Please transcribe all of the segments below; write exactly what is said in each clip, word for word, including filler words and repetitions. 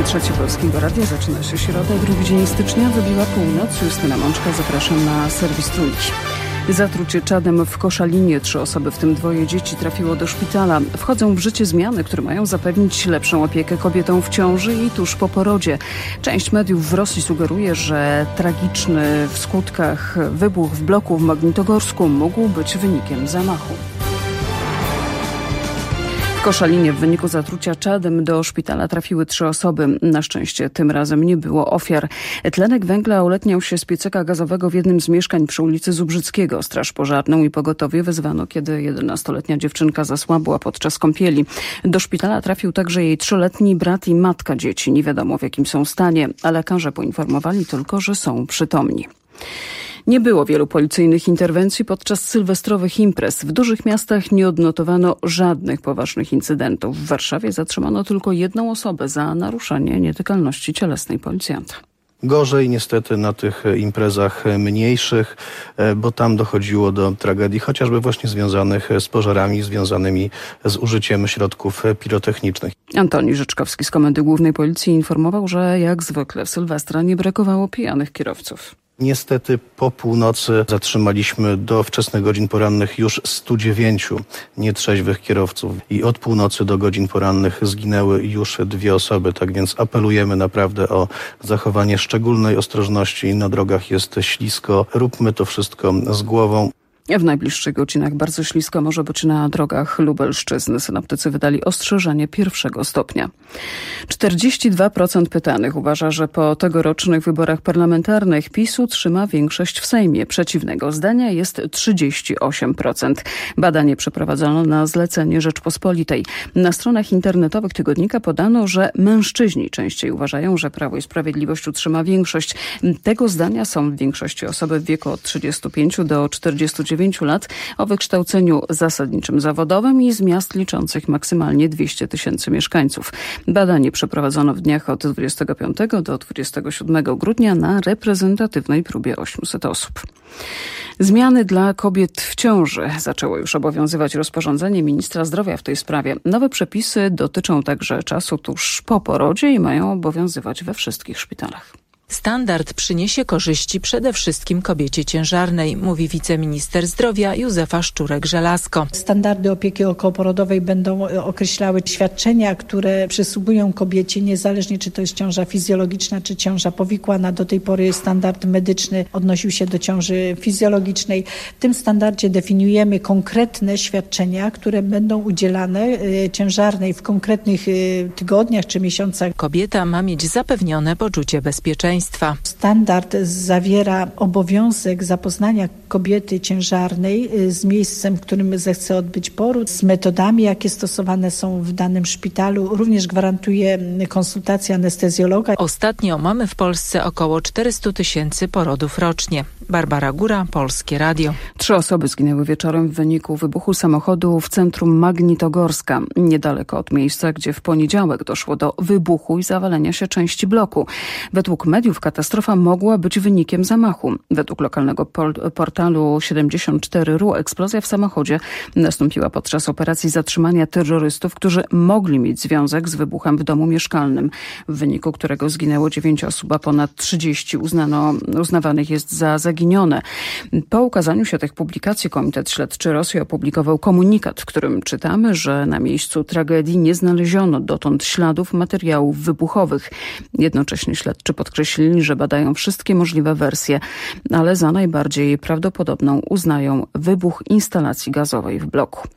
Trzeci Polskiego Radia. Zaczyna się środa, drugi dzień stycznia, wybiła północ. Justyna Mączka, zapraszam na serwis Trójki. Zatrucie czadem w Koszalinie. Trzy osoby, w tym dwoje dzieci, trafiło do szpitala. Wchodzą w życie zmiany, które mają zapewnić lepszą opiekę kobietom w ciąży i tuż po porodzie. Część mediów w Rosji sugeruje, że tragiczny w skutkach wybuch w bloku w Magnitogorsku mógł być wynikiem zamachu. W Koszalinie w wyniku zatrucia czadem do szpitala trafiły trzy osoby. Na szczęście tym razem nie było ofiar. Tlenek węgla uletniał się z piecyka gazowego w jednym z mieszkań przy ulicy Zubrzyckiego. Straż pożarną i pogotowie wezwano, kiedy jedenastoletnia dziewczynka zasłabła podczas kąpieli. Do szpitala trafił także jej trzyletni brat i matka dzieci. Nie wiadomo, w jakim są stanie, a lekarze poinformowali tylko, że są przytomni. Nie było wielu policyjnych interwencji podczas sylwestrowych imprez. W dużych miastach nie odnotowano żadnych poważnych incydentów. W Warszawie zatrzymano tylko jedną osobę za naruszenie nietykalności cielesnej policjanta. Gorzej niestety na tych imprezach mniejszych, bo tam dochodziło do tragedii, chociażby właśnie związanych z pożarami, związanymi z użyciem środków pirotechnicznych. Antoni Rzeczkowski z Komendy Głównej Policji informował, że jak zwykle w Sylwestra nie brakowało pijanych kierowców. Niestety po północy zatrzymaliśmy do wczesnych godzin porannych już sto dziewięć nietrzeźwych kierowców i od północy do godzin porannych zginęły już dwie osoby. Tak więc apelujemy naprawdę o zachowanie szczególnej ostrożności. Na drogach jest ślisko. Róbmy to wszystko z głową. W najbliższych godzinach bardzo ślisko może być na drogach Lubelszczyzny. Synoptycy wydali ostrzeżenie pierwszego stopnia. czterdzieści dwa procent pytanych uważa, że po tegorocznych wyborach parlamentarnych PiS utrzyma większość w Sejmie. Przeciwnego zdania jest trzydzieści osiem procent. Badanie przeprowadzono na zlecenie Rzeczpospolitej. Na stronach internetowych tygodnika podano, że mężczyźni częściej uważają, że Prawo i Sprawiedliwość utrzyma większość. Tego zdania są w większości osoby w wieku od trzydziestu pięciu do czterdziestu dziewięciu lat o wykształceniu zasadniczym zawodowym i z miast liczących maksymalnie dwieście tysięcy mieszkańców. Badanie przeprowadzono w dniach od dwudziestego piątego do dwudziestego siódmego grudnia na reprezentatywnej próbie osiemset osób. Zmiany dla kobiet w ciąży. Zaczęło już obowiązywać rozporządzenie ministra zdrowia w tej sprawie. Nowe przepisy dotyczą także czasu tuż po porodzie i mają obowiązywać we wszystkich szpitalach. Standard przyniesie korzyści przede wszystkim kobiecie ciężarnej, mówi wiceminister zdrowia Józefa Szczurek-Żelazko. Standardy opieki okołoporodowej będą określały świadczenia, które przysługują kobiecie, niezależnie czy to jest ciąża fizjologiczna, czy ciąża powikłana. Do tej pory standard medyczny odnosił się do ciąży fizjologicznej. W tym standardzie definiujemy konkretne świadczenia, które będą udzielane ciężarnej w konkretnych tygodniach czy miesiącach. Kobieta ma mieć zapewnione poczucie bezpieczeństwa. Standard zawiera obowiązek zapoznania kobiety ciężarnej z miejscem, w którym zechce odbyć poród, z metodami, jakie stosowane są w danym szpitalu. Również gwarantuje konsultację anestezjologa. Ostatnio mamy w Polsce około czterysta tysięcy porodów rocznie. Barbara Góra, Polskie Radio. Trzy osoby zginęły wieczorem w wyniku wybuchu samochodu w centrum Magnitogorska, niedaleko od miejsca, gdzie w poniedziałek doszło do wybuchu i zawalenia się części bloku. Według mediów katastrofa mogła być wynikiem zamachu. Według lokalnego pol- portalu siedemdziesiąt cztery R U eksplozja w samochodzie nastąpiła podczas operacji zatrzymania terrorystów, którzy mogli mieć związek z wybuchem w domu mieszkalnym, w wyniku którego zginęło dziewięć osób, a ponad trzydzieści uznano, uznawanych jest za zaginione. Po ukazaniu się tych publikacji Komitet Śledczy Rosji opublikował komunikat, w którym czytamy, że na miejscu tragedii nie znaleziono dotąd śladów materiałów wybuchowych. Jednocześnie śledczy podkreślili, że badają wszystkie możliwe wersje, ale za najbardziej prawdopodobną uznają wybuch instalacji gazowej w bloku.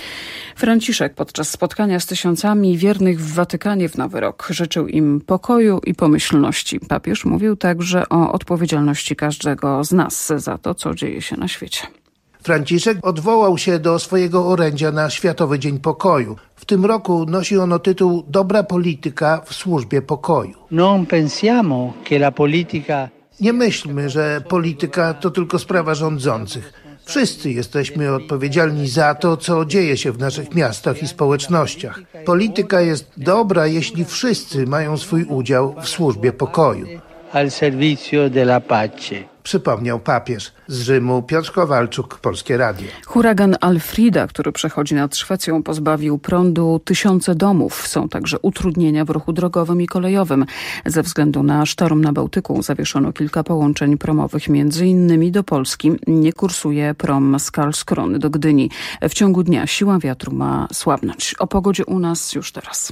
Franciszek podczas spotkania z tysiącami wiernych w Watykanie w Nowy Rok życzył im pokoju i pomyślności. Papież mówił także o odpowiedzialności każdego z nas za to, co dzieje się na świecie. Franciszek odwołał się do swojego orędzia na Światowy Dzień Pokoju. W tym roku nosi ono tytuł Dobra polityka w służbie pokoju. Non pensiamo che la politica... Nie myślmy, że polityka to tylko sprawa rządzących. Wszyscy jesteśmy odpowiedzialni za to, co dzieje się w naszych miastach i społecznościach. Polityka jest dobra, jeśli wszyscy mają swój udział w służbie pokoju. al servizio della pace. Przypomniał papież. Z Rzymu Piotr Kowalczuk, Polskie Radio. Huragan Alfrida, który przechodzi nad Szwecją, pozbawił prądu tysiące domów. Są także utrudnienia w ruchu drogowym i kolejowym. Ze względu na sztorm na Bałtyku zawieszono kilka połączeń promowych, między innymi do Polski. Nie kursuje prom z Karlskrony do Gdyni. W ciągu dnia siła wiatru ma słabnąć. O pogodzie u nas już teraz.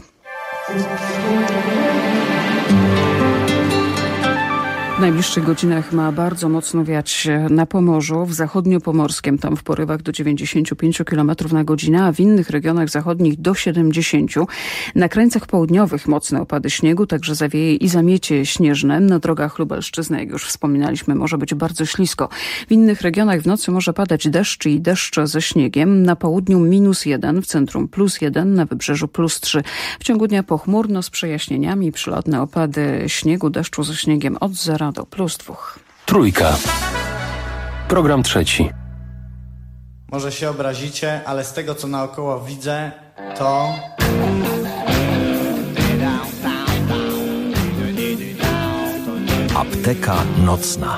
W najbliższych godzinach ma bardzo mocno wiać na Pomorzu, w zachodniopomorskim, tam w porywach do dziewięćdziesiąt pięć kilometrów na godzinę, a w innych regionach zachodnich do siedemdziesięciu. Na krańcach południowych mocne opady śniegu, także zawieje i zamiecie śnieżne. Na drogach Lubelszczyzny, jak już wspominaliśmy, może być bardzo ślisko. W innych regionach w nocy może padać deszcz i deszcz ze śniegiem. Na południu minus jeden, w centrum plus jeden, na wybrzeżu plus trzy. W ciągu dnia pochmurno z przejaśnieniami, przelotne opady śniegu, deszczu ze śniegiem od zera do plus dwóch. Trójka. Program trzeci. Może się obrazicie, ale z tego, co naokoło widzę, to... Apteka nocna.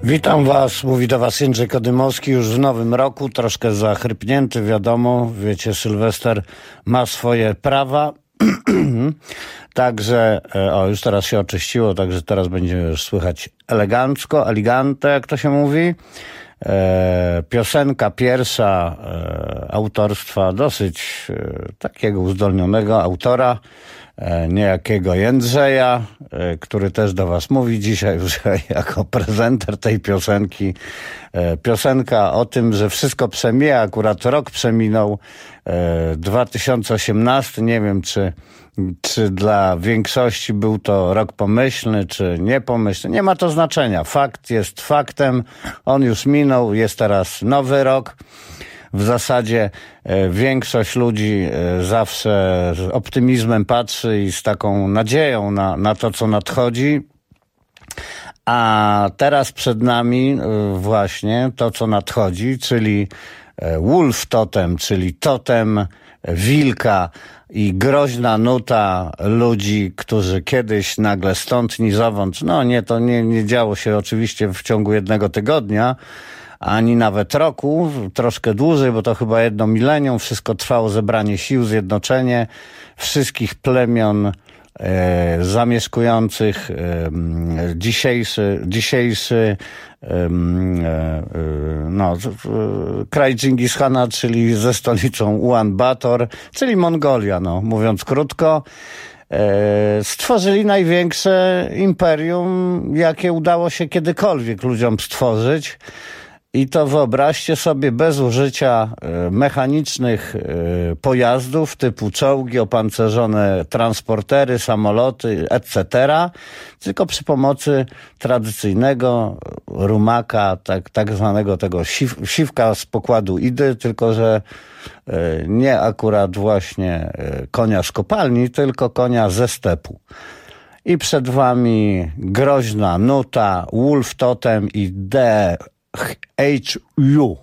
Witam Was, mówi do Was Jędrzej Kodymowski już w nowym roku, troszkę zachrypnięty, wiadomo, wiecie, Sylwester ma swoje prawa, także, o już teraz się oczyściło, także teraz będzie już słychać elegancko, elegante, jak to się mówi. E, piosenka pierwsza e, autorstwa dosyć e, takiego uzdolnionego autora, e, niejakiego Jędrzeja, e, który też do Was mówi dzisiaj już jako prezenter tej piosenki. E, piosenka o tym, że wszystko przemija, akurat rok przeminął, e, dwa tysiące osiemnasty, nie wiem czy Czy dla większości był to rok pomyślny, czy niepomyślny. Nie ma to znaczenia. Fakt jest faktem. On już minął. Jest teraz nowy rok. W zasadzie e, większość ludzi e, zawsze z optymizmem patrzy i z taką nadzieją na, na to, co nadchodzi. A teraz przed nami e, właśnie to, co nadchodzi, czyli e, Wolf Totem, czyli totem wilka i groźna nuta ludzi, którzy kiedyś nagle stąd ni zowąd, no nie, to nie, nie działo się oczywiście w ciągu jednego tygodnia, ani nawet roku, troszkę dłużej, bo to chyba jedno milenium, wszystko trwało zebranie sił, zjednoczenie wszystkich plemion e, zamieszkujących e, dzisiejszy, dzisiejszy e, e, no, kraj Dżingis-Hana, czyli ze stolicą Ulan-Bator, czyli Mongolia, no, mówiąc krótko. E, stworzyli największe imperium, jakie udało się kiedykolwiek ludziom stworzyć. I to wyobraźcie sobie bez użycia mechanicznych pojazdów typu czołgi, opancerzone transportery, samoloty, et cetera, tylko przy pomocy tradycyjnego rumaka, tak, tak zwanego tego siw, siwka z pokładu Idy, tylko że nie akurat właśnie konia z kopalni, tylko konia ze stepu. I przed wami groźna nuta, Wolf Totem i D H U.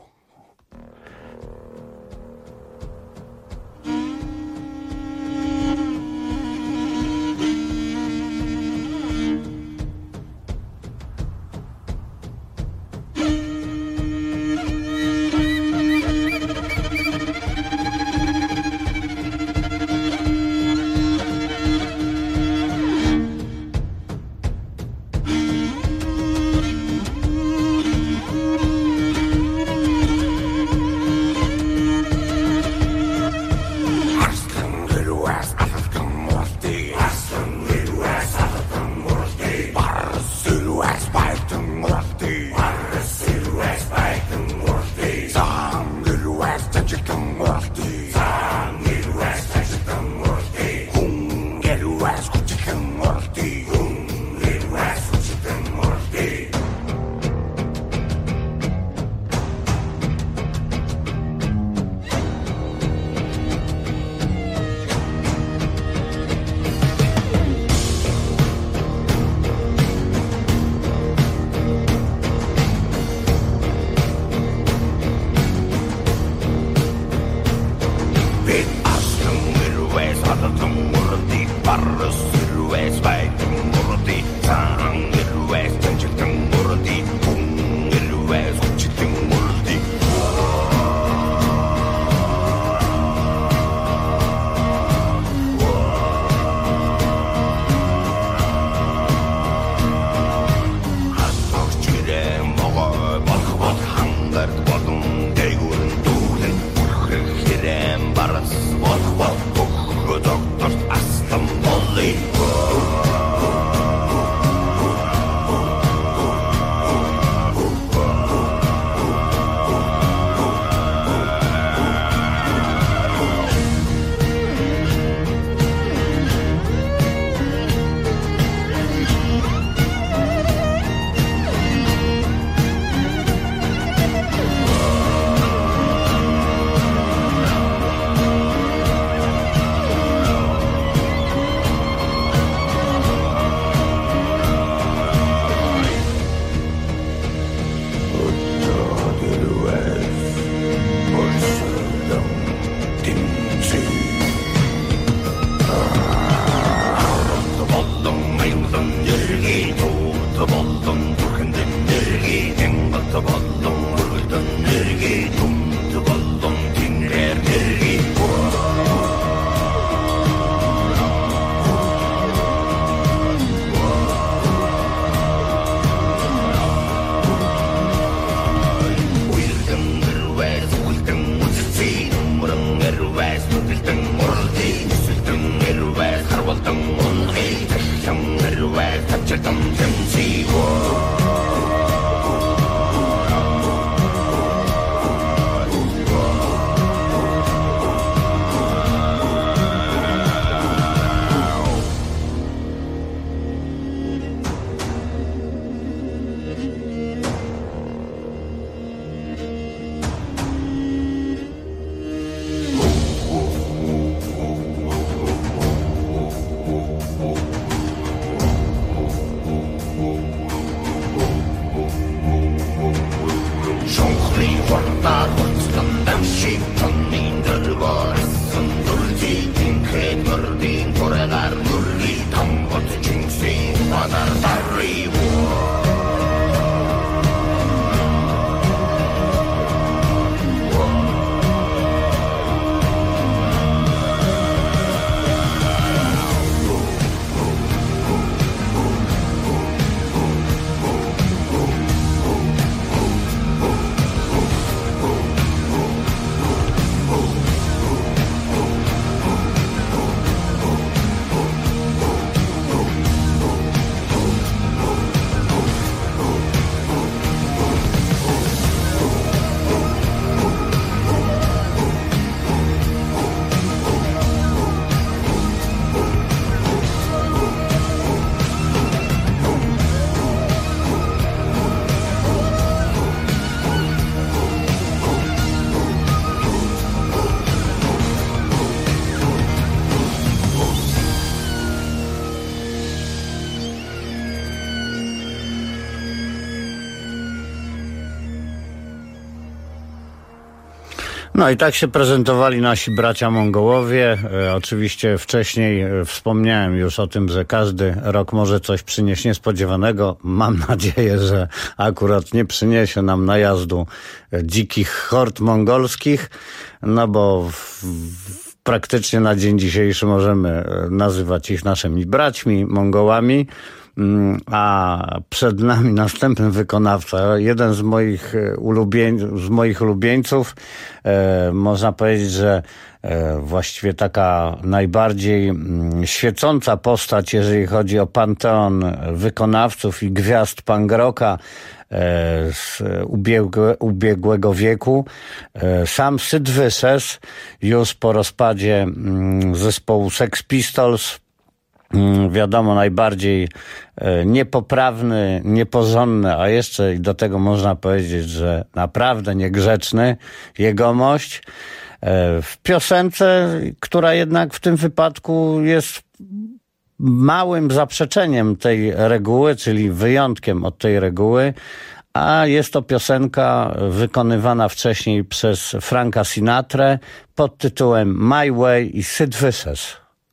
No i tak się prezentowali nasi bracia Mongołowie. E, oczywiście wcześniej e, wspomniałem już o tym, że każdy rok może coś przynieść niespodziewanego. Mam nadzieję, że akurat nie przyniesie nam najazdu e, dzikich hord mongolskich, no bo w, w, praktycznie na dzień dzisiejszy możemy e, nazywać ich naszymi braćmi, Mongołami. A przed nami następny wykonawca, jeden z moich, ulubień, z moich ulubieńców, e, można powiedzieć, że e, właściwie taka najbardziej m, świecąca postać, jeżeli chodzi o panteon wykonawców i gwiazd punk rocka e, z ubiegłe, ubiegłego wieku. E, sam Sid Vicious już po rozpadzie m, zespołu Sex Pistols, wiadomo, najbardziej niepoprawny, nieporządny, a jeszcze i do tego można powiedzieć, że naprawdę niegrzeczny jegomość w piosence, która jednak w tym wypadku jest małym zaprzeczeniem tej reguły, czyli wyjątkiem od tej reguły, a jest to piosenka wykonywana wcześniej przez Franka Sinatrę pod tytułem My Way i Sid Vicious.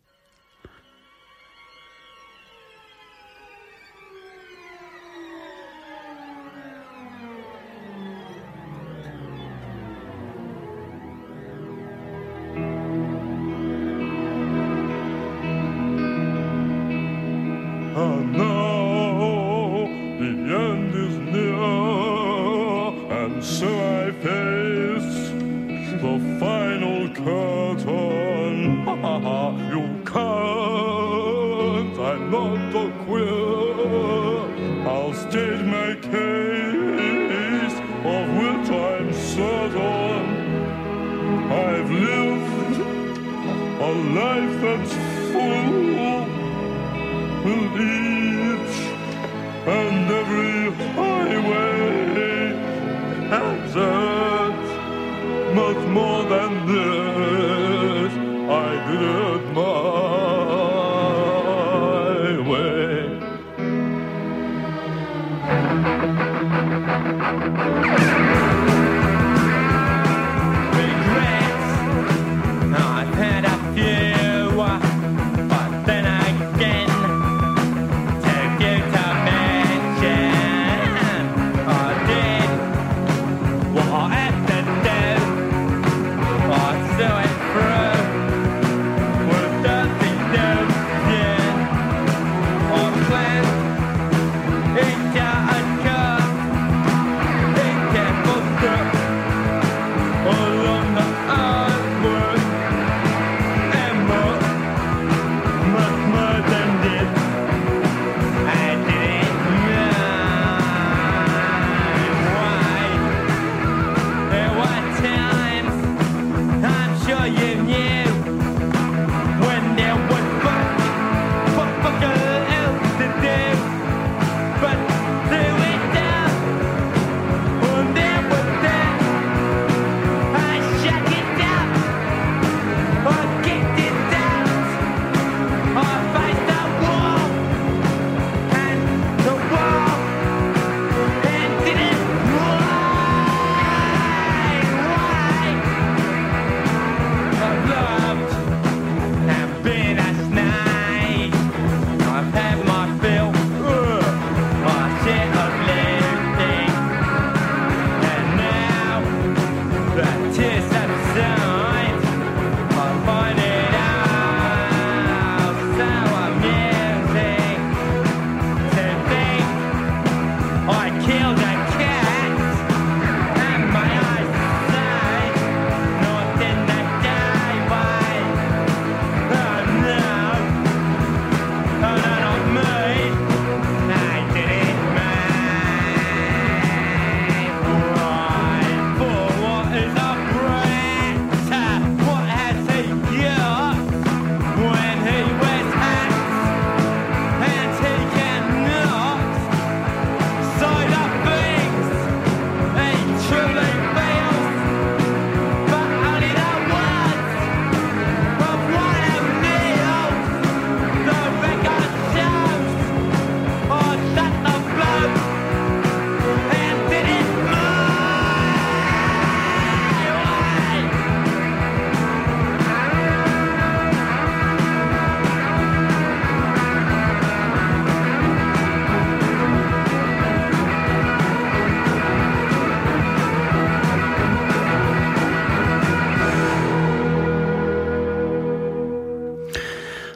And now the end is near, and so I face the final curtain. You can't, I'm not a queer. I'll state my case, of which I'm certain. I've lived a life that's full, with each and every highway exit, much more than this, I did it my way. Regrets, I've had a few, but then again, to give to mention,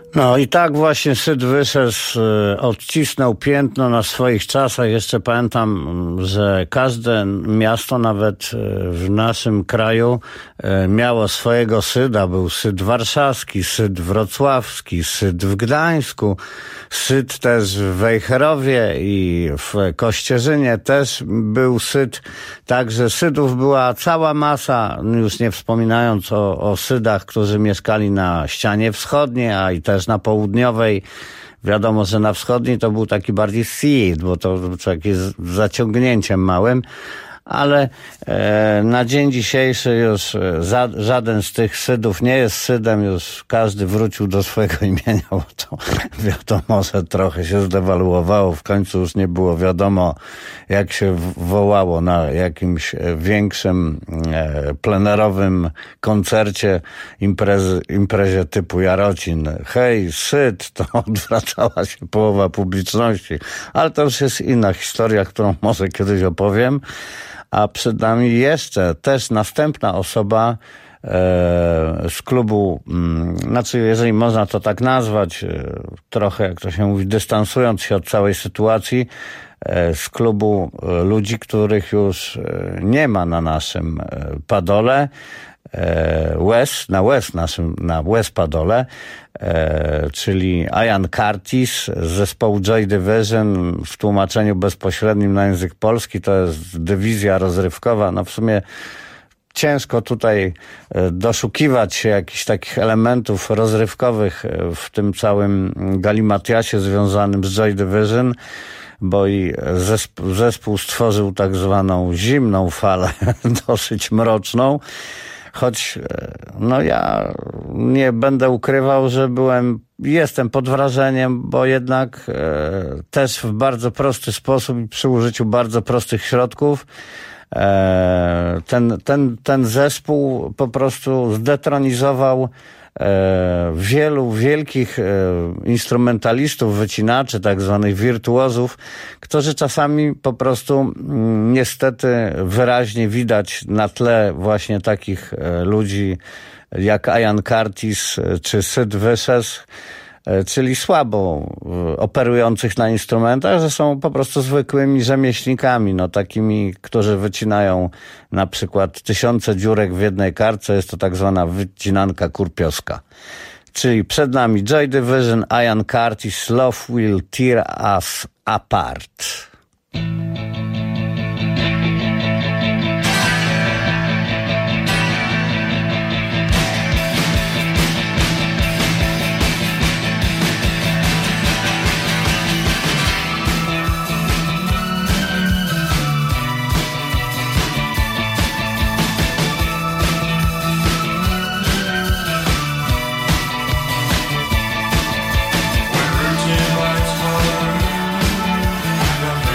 No i tak właśnie Syd Wyszes odcisnął piętno na swoich czasach. Jeszcze pamiętam, że każde miasto, nawet w naszym kraju, miało swojego Syda. Był Syd warszawski, Syd wrocławski, Syd w Gdańsku, Syd też w Wejherowie i w Kościerzynie też był Syd. Także Sydów była cała masa, już nie wspominając o, o Sydach, którzy mieszkali na ścianie wschodniej, a i też na południowej. Wiadomo, że na wschodniej to był taki bardziej Sid, bo to takie z zaciągnięciem małym, ale e, na dzień dzisiejszy już za, żaden z tych Sydów nie jest Sydem, już każdy wrócił do swojego imienia, bo to wiadomo, że trochę się zdewaluowało, w końcu już nie było wiadomo, jak się wołało na jakimś większym e, plenerowym koncercie, imprezy, imprezie typu Jarocin. Hej, Syd, to odwracała się połowa publiczności, ale to już jest inna historia, którą może kiedyś opowiem. A przed nami jeszcze też następna osoba e, z klubu, m, znaczy jeżeli można to tak nazwać, e, trochę jak to się mówi, dystansując się od całej sytuacji, e, z klubu e, ludzi, których już e, nie ma na naszym e, padole, Wes, na Wes naszym, na Wes padole, e, czyli Ian Curtis z zespołu Joy Division, w tłumaczeniu bezpośrednim na język polski to jest dywizja rozrywkowa. No w sumie ciężko tutaj doszukiwać się jakichś takich elementów rozrywkowych w tym całym galimatiasie związanym z Joy Division, bo i zespół, zespół stworzył tak zwaną zimną falę, dosyć mroczną. Choć no ja nie będę ukrywał, że byłem, jestem pod wrażeniem, bo jednak e, też w bardzo prosty sposób i przy użyciu bardzo prostych środków e, ten, ten, ten zespół po prostu zdetronizował e, wielu wielkich e, instrumentalistów, wycinaczy, tak zwanych wirtuozów, którzy czasami po prostu m, niestety wyraźnie widać na tle właśnie takich e, ludzi jak Ian Curtis czy Syd Wyszes, e, czyli słabo e, operujących na instrumentach, że są po prostu zwykłymi rzemieślnikami, no takimi, którzy wycinają na przykład tysiące dziurek w jednej kartce, jest to tak zwana wycinanka kurpioska. Czyli przed nami Joy Division, Ian Curtis, Love Will Tear Us Apart. We're reaching what's for,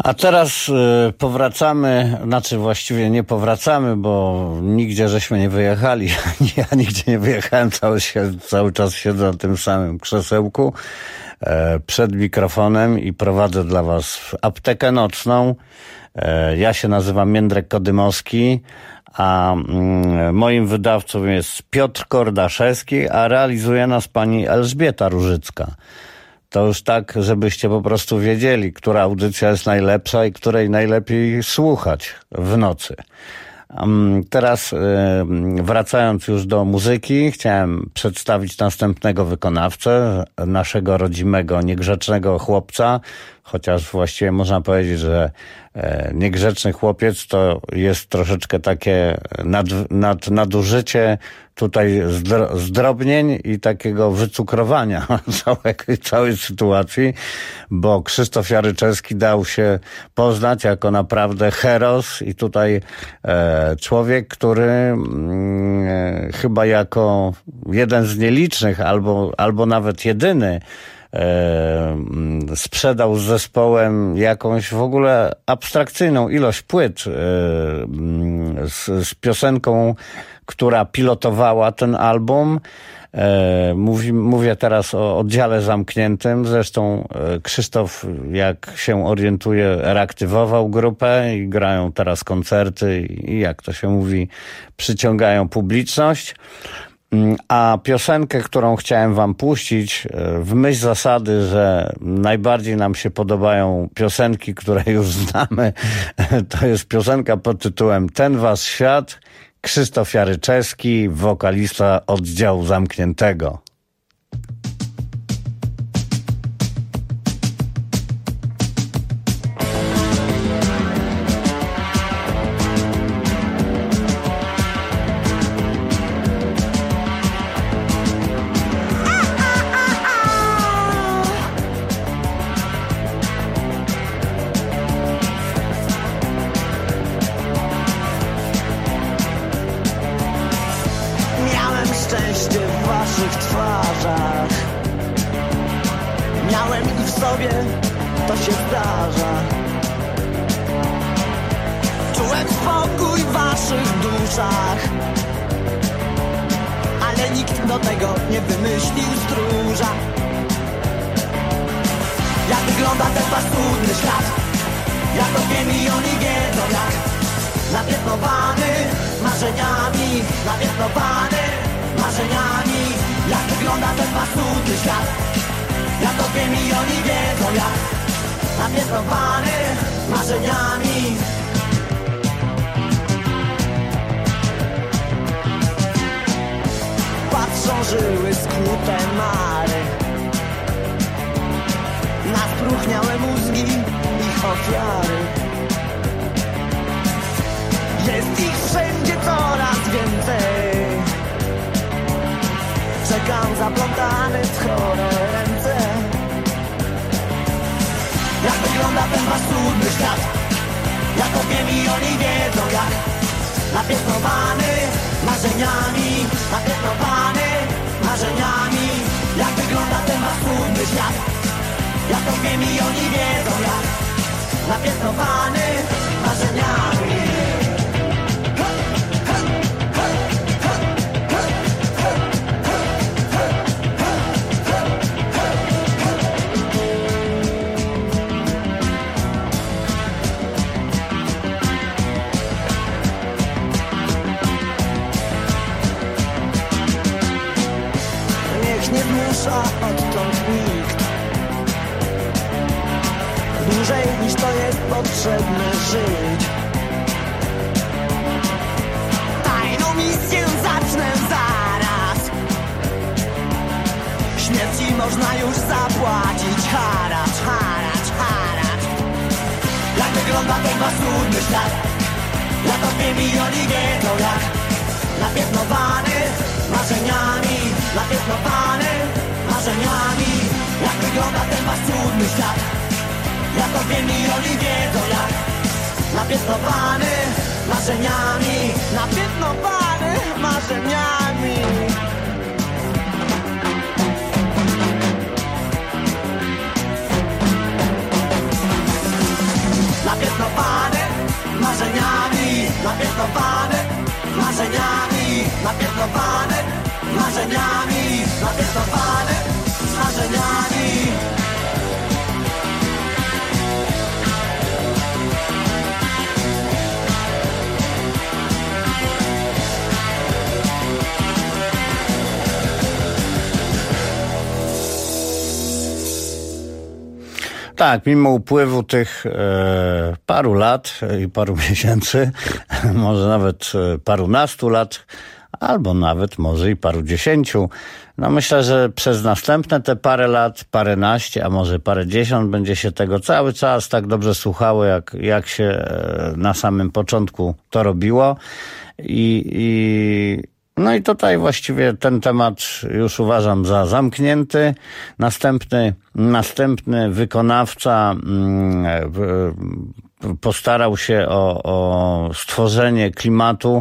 A teraz y, powracamy, znaczy właściwie nie powracamy, bo nigdzie żeśmy nie wyjechali. Ja nigdzie nie wyjechałem, cały, cały czas siedzę na tym samym krzesełku e, przed mikrofonem i prowadzę dla was aptekę nocną. E, ja się nazywam Międrek Kodymowski, a mm, moim wydawcą jest Piotr Kordaszewski, a realizuje nas pani Elżbieta Różycka. To już tak, żebyście po prostu wiedzieli, która audycja jest najlepsza i której najlepiej słuchać w nocy. Teraz wracając już do muzyki, chciałem przedstawić następnego wykonawcę, naszego rodzimego, niegrzecznego chłopca, chociaż właściwie można powiedzieć, że niegrzeczny chłopiec to jest troszeczkę takie nad, nad, nadużycie tutaj zdro, zdrobnień i takiego wycukrowania całej, całej sytuacji, bo Krzysztof Jaryczewski dał się poznać jako naprawdę heros i tutaj e, człowiek, który mm, chyba jako jeden z nielicznych albo, albo nawet jedyny sprzedał z zespołem jakąś w ogóle abstrakcyjną ilość płyt z, z piosenką, która pilotowała ten album. Mówi, mówię teraz o Oddziale Zamkniętym. Zresztą Krzysztof, jak się orientuje, reaktywował grupę i grają teraz koncerty i, jak to się mówi, przyciągają publiczność. A piosenkę, którą chciałem wam puścić, w myśl zasady, że najbardziej nam się podobają piosenki, które już znamy, to jest piosenka pod tytułem Ten was świat, Krzysztof Jaryczewski, wokalista Oddziału Zamkniętego. napiętnowane marzeniami, napiętnowane marzeniami. Tak, mimo upływu tych e, paru lat i paru miesięcy, może nawet e, parunastu lat, albo nawet może i paru dziesięciu, no myślę, że przez następne te parę lat, paręnaście, a może parędziesiąt będzie się tego cały czas tak dobrze słuchało, jak, jak się e, na samym początku to robiło. I, i No i tutaj właściwie ten temat już uważam za zamknięty. Następny, następny wykonawca postarał się o, o stworzenie klimatu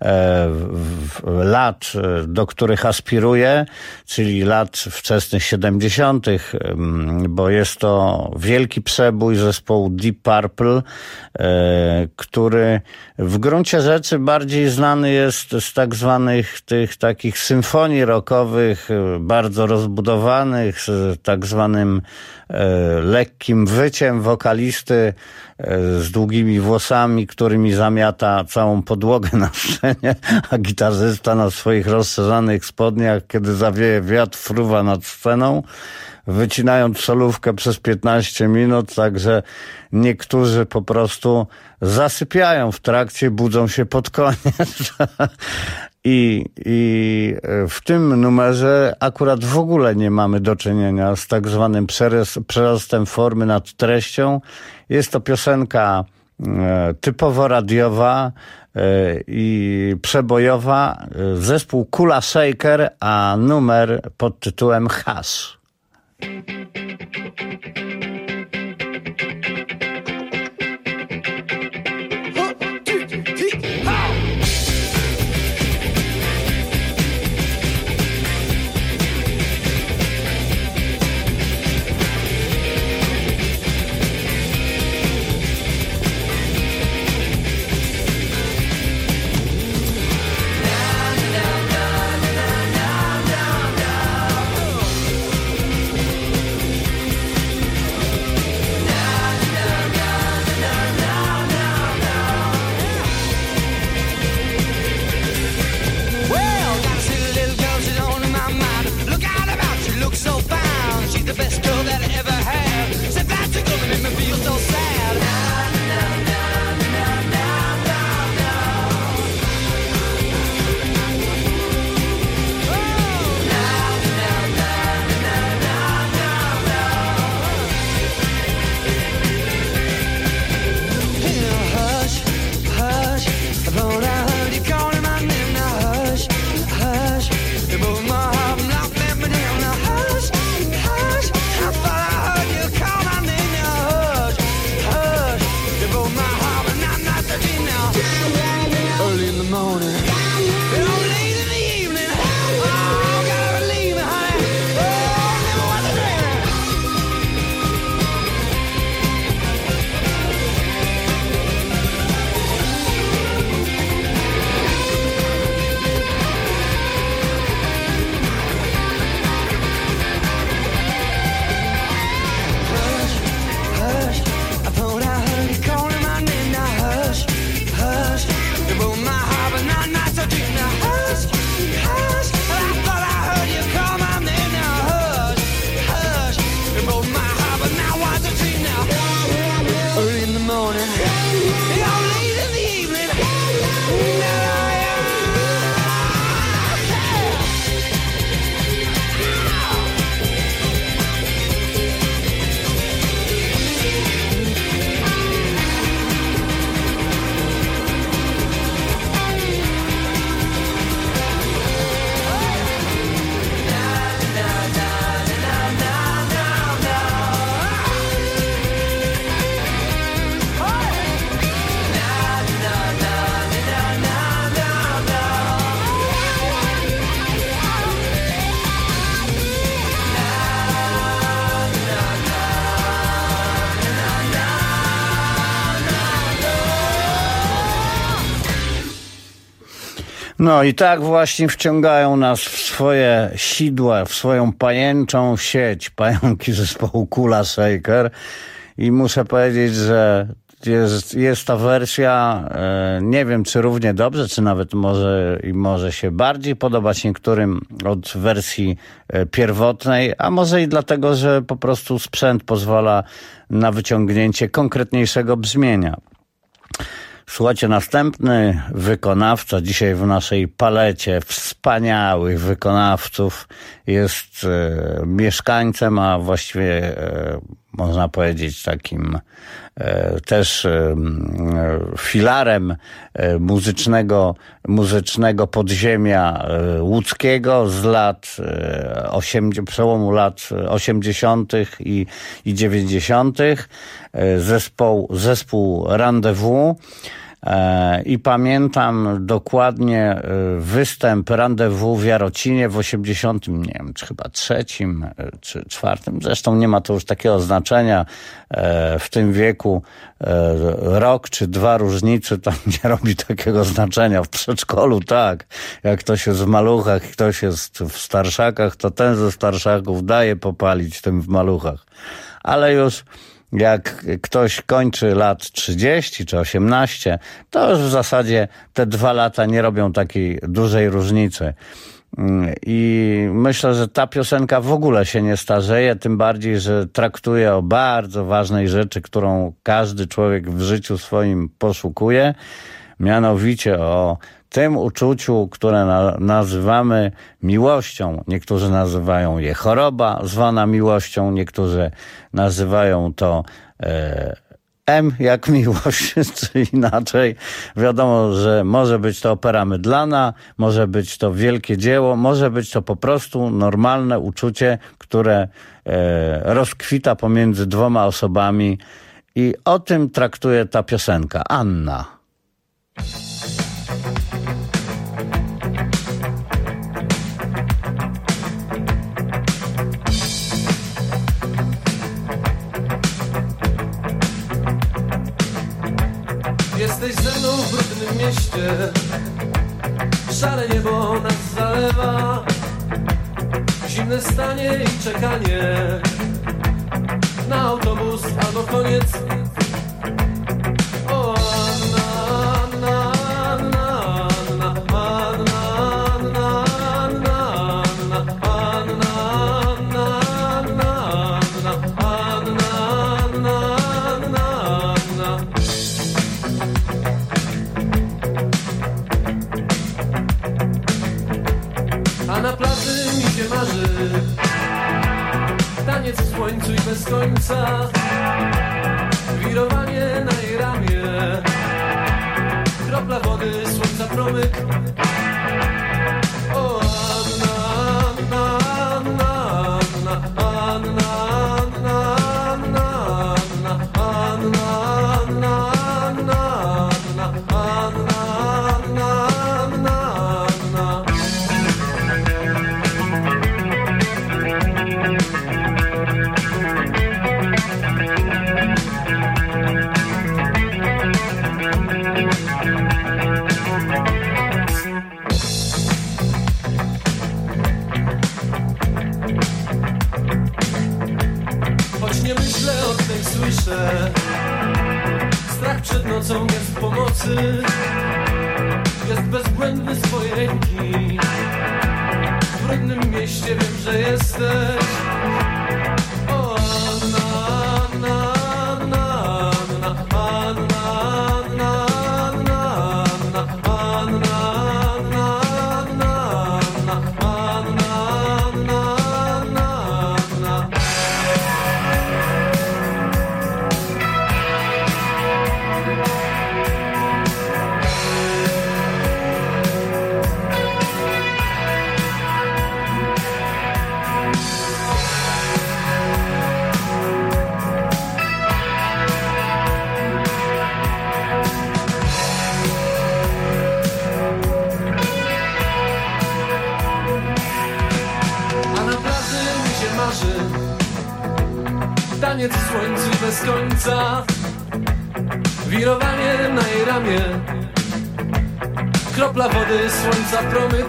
lat, do których aspiruje, czyli lat wczesnych siedemdziesiątych, bo jest to wielki przebój zespołu Deep Purple, który w gruncie rzeczy bardziej znany jest z tak zwanych tych takich symfonii rockowych, bardzo rozbudowanych, z tak zwanym lekkim wyciem wokalisty z długimi włosami, którymi zamiata całą podłogę na scenie, a gitarzysta na swoich rozszerzanych spodniach, kiedy zawieje wiatr, fruwa nad sceną, wycinając solówkę przez piętnaście minut, także niektórzy po prostu zasypiają w trakcie, budzą się pod koniec. I, I w tym numerze akurat w ogóle nie mamy do czynienia z tak zwanym przerostem formy nad treścią. Jest to piosenka e, typowo radiowa e, i przebojowa. Zespół Kula Shaker, a numer pod tytułem Hash. No i tak właśnie wciągają nas w swoje sidła, w swoją pajęczą sieć, pająki zespołu Kula Shaker. I muszę powiedzieć, że jest, jest ta wersja, e, nie wiem czy równie dobrze, czy nawet może, i może się bardziej podobać niektórym od wersji e, pierwotnej, a może i dlatego, że po prostu sprzęt pozwala na wyciągnięcie konkretniejszego brzmienia. Słuchajcie, następny wykonawca dzisiaj w naszej palecie wspaniałych wykonawców jest e, mieszkańcem, a właściwie e, można powiedzieć takim e, też e, filarem e, muzycznego, muzycznego podziemia e, łódzkiego z lat e, osiemdziesiątych, przełomu lat osiemdziesiątych i, i dziewięćdziesiątych. E, zespół, zespół Rendezvous. I pamiętam dokładnie występ Rendezvous w Jarocinie w osiemdziesiątym, nie wiem, czy chyba trzecim, czy czwartym. Zresztą nie ma to już takiego znaczenia w tym wieku. Rok czy dwa różnicy tam nie robi takiego znaczenia. W przedszkolu tak. Jak ktoś jest w maluchach, ktoś jest w starszakach, to ten ze starszaków daje popalić tym w maluchach. Ale już jak ktoś kończy lat trzydzieści czy osiemnaście, to już w zasadzie te dwa lata nie robią takiej dużej różnicy. I myślę, że ta piosenka w ogóle się nie starzeje, tym bardziej, że traktuje o bardzo ważnej rzeczy, którą każdy człowiek w życiu swoim poszukuje, mianowicie o tym uczuciu, które na, nazywamy miłością. Niektórzy nazywają je choroba, zwana miłością, niektórzy nazywają to e, M jak miłość, czy inaczej. Wiadomo, że może być to opera mydlana, może być to wielkie dzieło, może być to po prostu normalne uczucie, które e, rozkwita pomiędzy dwoma osobami i o tym traktuje ta piosenka. Anna. Jesteś ze mną w brudnym mieście, szare niebo nas zalewa, zimne stanie i czekanie na autobus albo koniec. O Anna, Anna, Anna, Anna, Anna, Anna, Anna, Anna, Anna, a na plaży mi się marzy taniec w słońcu i bez końca, wirowanie na jej ramię, kropla wody, słońca promyk. O Anna, Anna, Anna, Anna, Anna, Anna, Anna, Anna, Anna, Anna, Anna, Anna, Anna. Choć nie myślę, o tej słyszę, strach przed nocą jest pomocy, jest bezbłędny swojej ręki. W brudnym mieście wiem, że jesteś. O Anna, Anna, Anna, Anna, Anna, Anna, Anna, Anna, Anna, Anna, Anna, Anna, Anna. Taniec w słońcu bez końca, wirowanie na jej ramię, kropla wody, słońca promyk.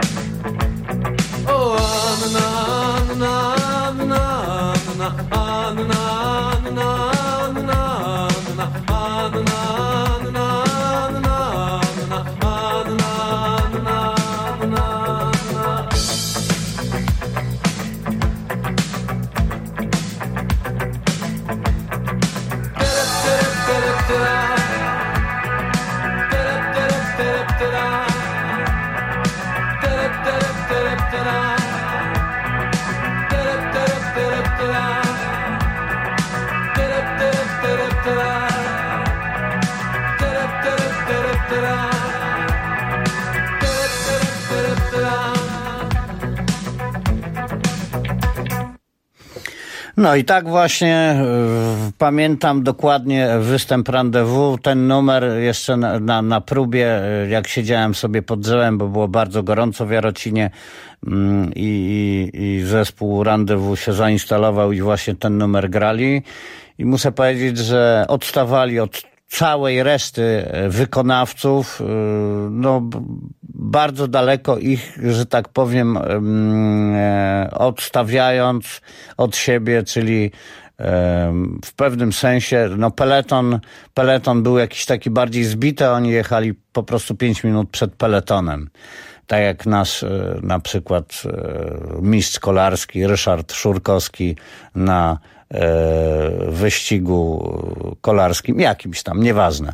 O Anna, Anna, Anna, Anna, Anna, Anna, Anna, Anna, Anna, Anna, Anna, Anna, Anna, Anna. No i tak właśnie y, pamiętam dokładnie występ Rendezvous. Ten numer jeszcze na, na, na próbie, jak siedziałem sobie pod drzewem, bo było bardzo gorąco w Jarocinie y, i, i zespół Rendezvous się zainstalował i właśnie ten numer grali. I muszę powiedzieć, że odstawali od całej reszty wykonawców, no bardzo daleko ich, że tak powiem, odstawiając od siebie, czyli w pewnym sensie, no peleton, peleton był jakiś taki bardziej zbity, oni jechali po prostu pięć minut przed peletonem. Tak jak nasz na przykład mistrz kolarski Ryszard Szurkowski na wyścigu kolarskim, jakimś tam, nieważne.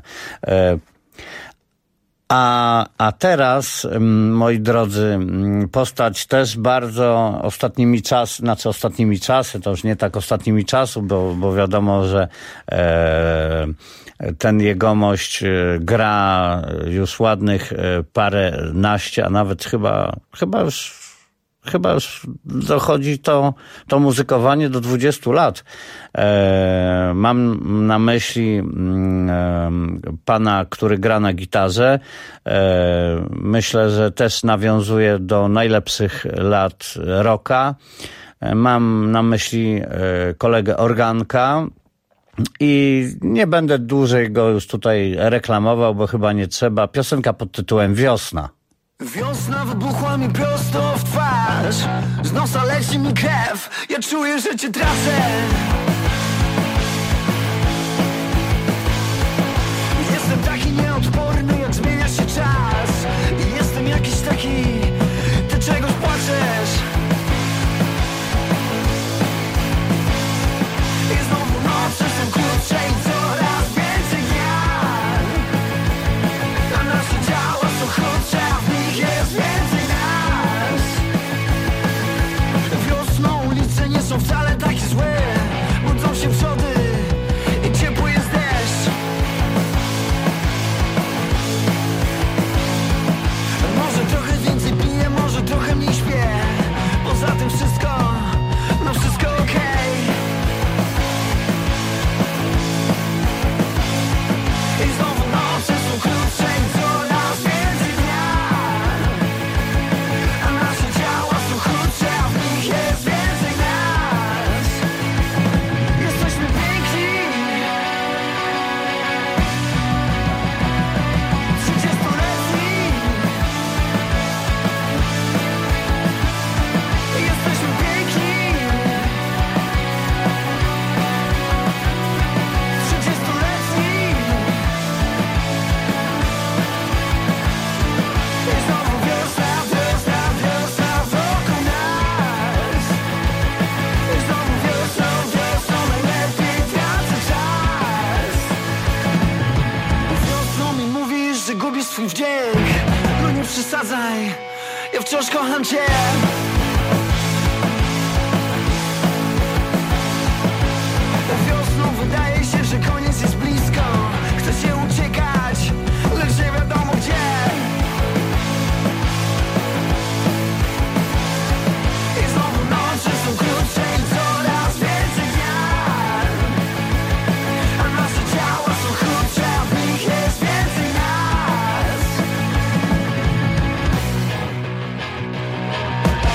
A, a teraz, moi drodzy, postać też bardzo ostatnimi czasy, znaczy ostatnimi czasy, to już nie tak ostatnimi czasu, bo, bo wiadomo, że e, ten jegomość gra już ładnych paręnaście, a nawet chyba, chyba już Chyba już dochodzi to, to muzykowanie do dwudziestu lat. E, mam na myśli e, pana, który gra na gitarze. E, myślę, że też nawiązuje do najlepszych lat rocka. E, mam na myśli e, kolegę Organka. I nie będę dłużej go już tutaj reklamował, bo chyba nie trzeba. Piosenka pod tytułem Wiosna. Wiosna wybuchła mi prosto w twarz. Z nosa leci mi krew. Ja czuję, że cię tracę. Jestem taki nieodporny, jak zmienia się czas. I jestem jakiś taki, ty czegoś płaczesz. I znowu noce są krótsze i coraz więcej dnia. A nasze ciała są krótsze, jest więcej nas. Wiosną ulice nie są wcale takie złe. Budzą się przody i ciepły jest deszcz. Może trochę więcej piję, może trochę mniej śpię. Poza tym wszystko, no wszystko okej. I znowu noce są krótsze i coraz więcej dnia. A nasze ciała są krótsze, a w nich jest więcej nas. Jesteśmy piękni. Trzydziestoletni. Jesteśmy piękni. Trzydziestoletni. I znowu wiosna, wiosna, wiosna wokół nas. I znowu wiosną, wiosną najlepiej tracę czas. Wiosną mi mówisz, że gubisz swój wdzięk. No nie przesadzaj, ja wciąż kocham cię. Wiosną wydaje się, że koniec jest blisko. Chce się uciekać, lecz nie wiadomo gdzie. I znowu noce są krótsze i coraz więcej dnia. A nasze ciała są krótsze, a w nich jest więcej nas.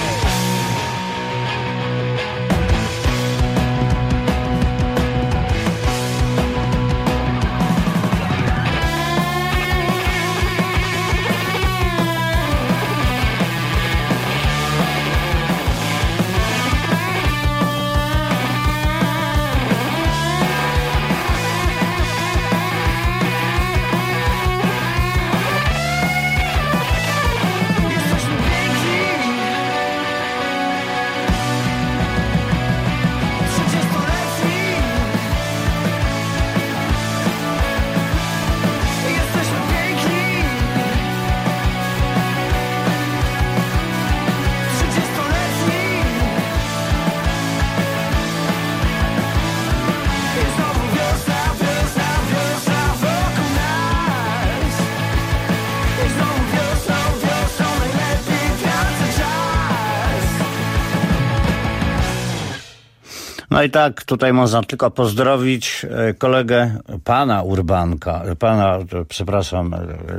No i tak, tutaj można tylko pozdrowić kolegę pana Urbanka, pana, przepraszam,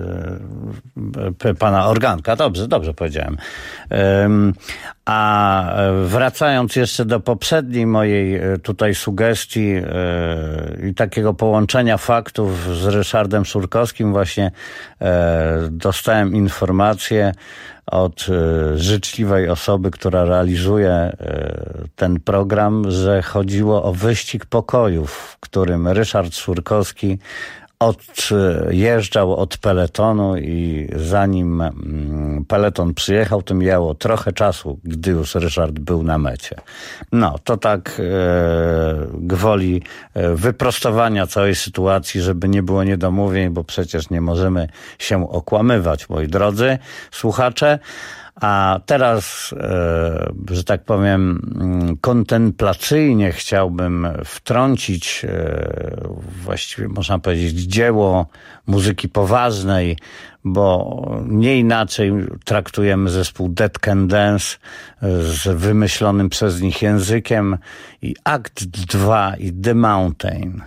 pana Organka, dobrze, dobrze powiedziałem. A wracając jeszcze do poprzedniej mojej tutaj sugestii i takiego połączenia faktów z Ryszardem Szurkowskim, właśnie dostałem informację od życzliwej osoby, która realizuje ten program, że chodziło o wyścig pokojów, w którym Ryszard Szurkowski odjeżdżał od peletonu i zanim peleton przyjechał, to mijało trochę czasu, gdy już Ryszard był na mecie. No, to tak e, gwoli e, wyprostowania całej sytuacji, żeby nie było niedomówień, bo przecież nie możemy się okłamywać, moi drodzy słuchacze. A teraz, e, że tak powiem, kontemplacyjnie chciałbym wtrącić e, właściwie można powiedzieć dzieło muzyki poważnej, bo nie inaczej traktujemy zespół Dead Can Dance z wymyślonym przez nich językiem i akt dwa i The Mountain.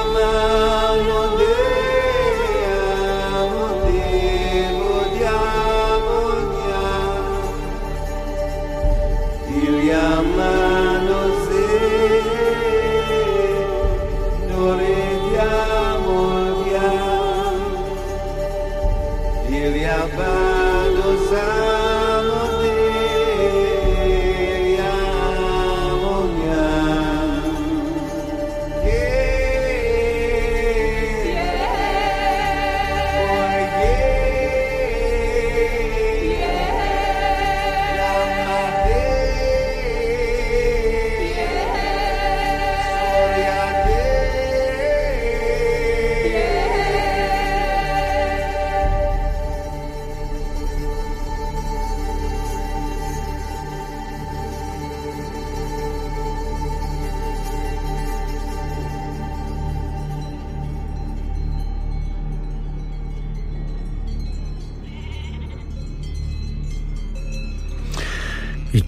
Yeah.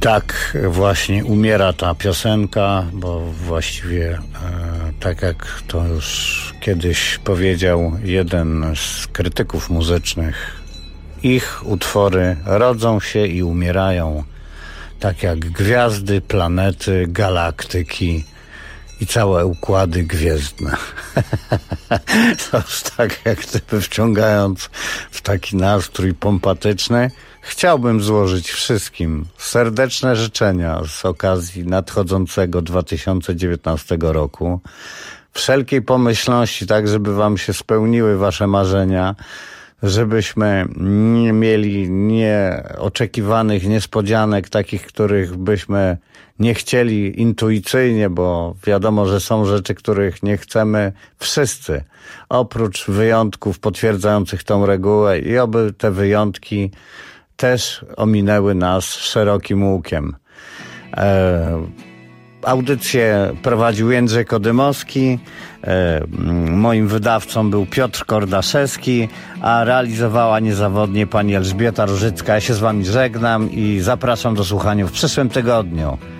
tak właśnie umiera ta piosenka, bo właściwie e, tak jak to już kiedyś powiedział jeden z krytyków muzycznych, ich utwory rodzą się i umierają tak jak gwiazdy, planety, galaktyki i całe układy gwiezdne. To już tak jak gdyby wciągając w taki nastrój pompatyczny, chciałbym złożyć wszystkim serdeczne życzenia z okazji nadchodzącego dwa tysiące dziewiętnastego roku. Wszelkiej pomyślności, tak żeby wam się spełniły wasze marzenia, żebyśmy nie mieli nieoczekiwanych niespodzianek, takich, których byśmy nie chcieli intuicyjnie, bo wiadomo, że są rzeczy, których nie chcemy wszyscy, oprócz wyjątków potwierdzających tą regułę, i oby te wyjątki też ominęły nas szerokim łukiem. E, audycję prowadził Jędrzej Kodymowski, e, moim wydawcą był Piotr Kordaszewski, a realizowała niezawodnie pani Elżbieta Różycka. Ja się z wami żegnam i zapraszam do słuchania w przyszłym tygodniu.